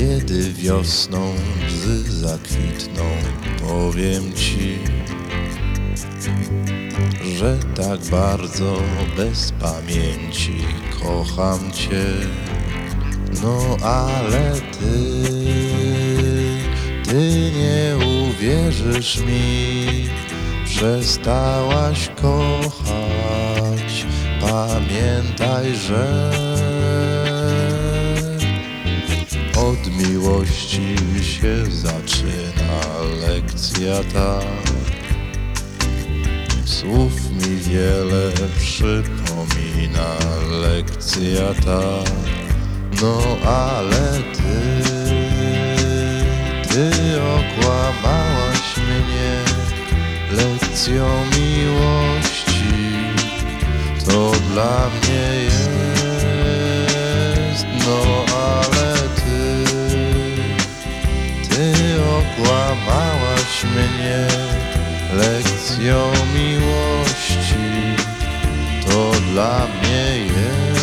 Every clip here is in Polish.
Kiedy wiosną łzy zakwitną, powiem ci, że tak bardzo bez pamięci kocham cię. No ale ty nie uwierzysz mi, przestałaś kochać. Pamiętaj, że od miłości się zaczyna lekcja ta. Słów mi wiele przypomina lekcja ta. No ale ty okłamałaś mnie lekcją miłości. To dla mnie jest, no ale ty okłamałaś mnie lekcją miłości. To dla mnie jest.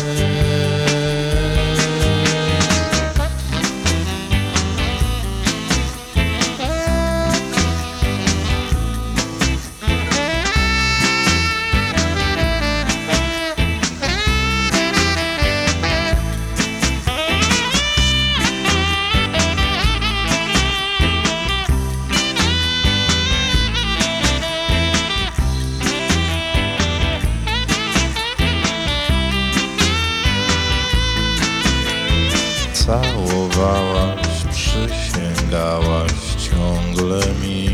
Całowałaś, przysięgałaś ciągle mi,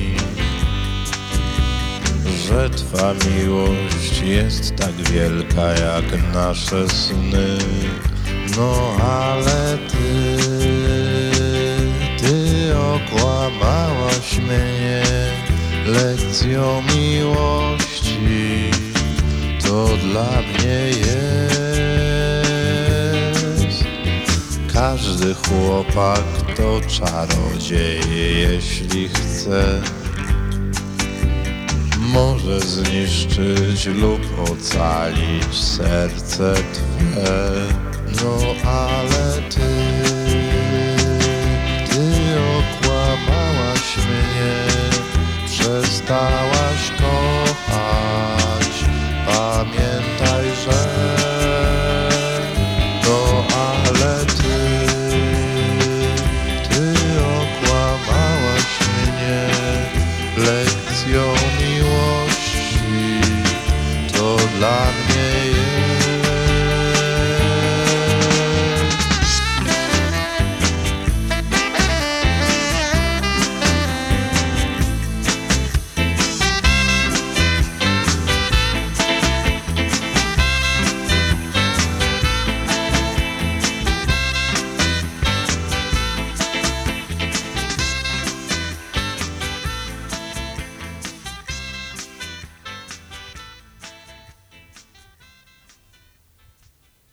że twa miłość jest tak wielka jak nasze sny. No ale ty okłamałaś mnie lekcją miłości. To dla mnie jest. Każdy chłopak to czarodziej, jeśli chce. Może zniszczyć lub ocalić serce twe. No ale ty okłamałaś mnie, przestałaś kochać. Pamiętaj, że no ale ty okłamałaś mnie lekcją miłości. To dla mnie jest.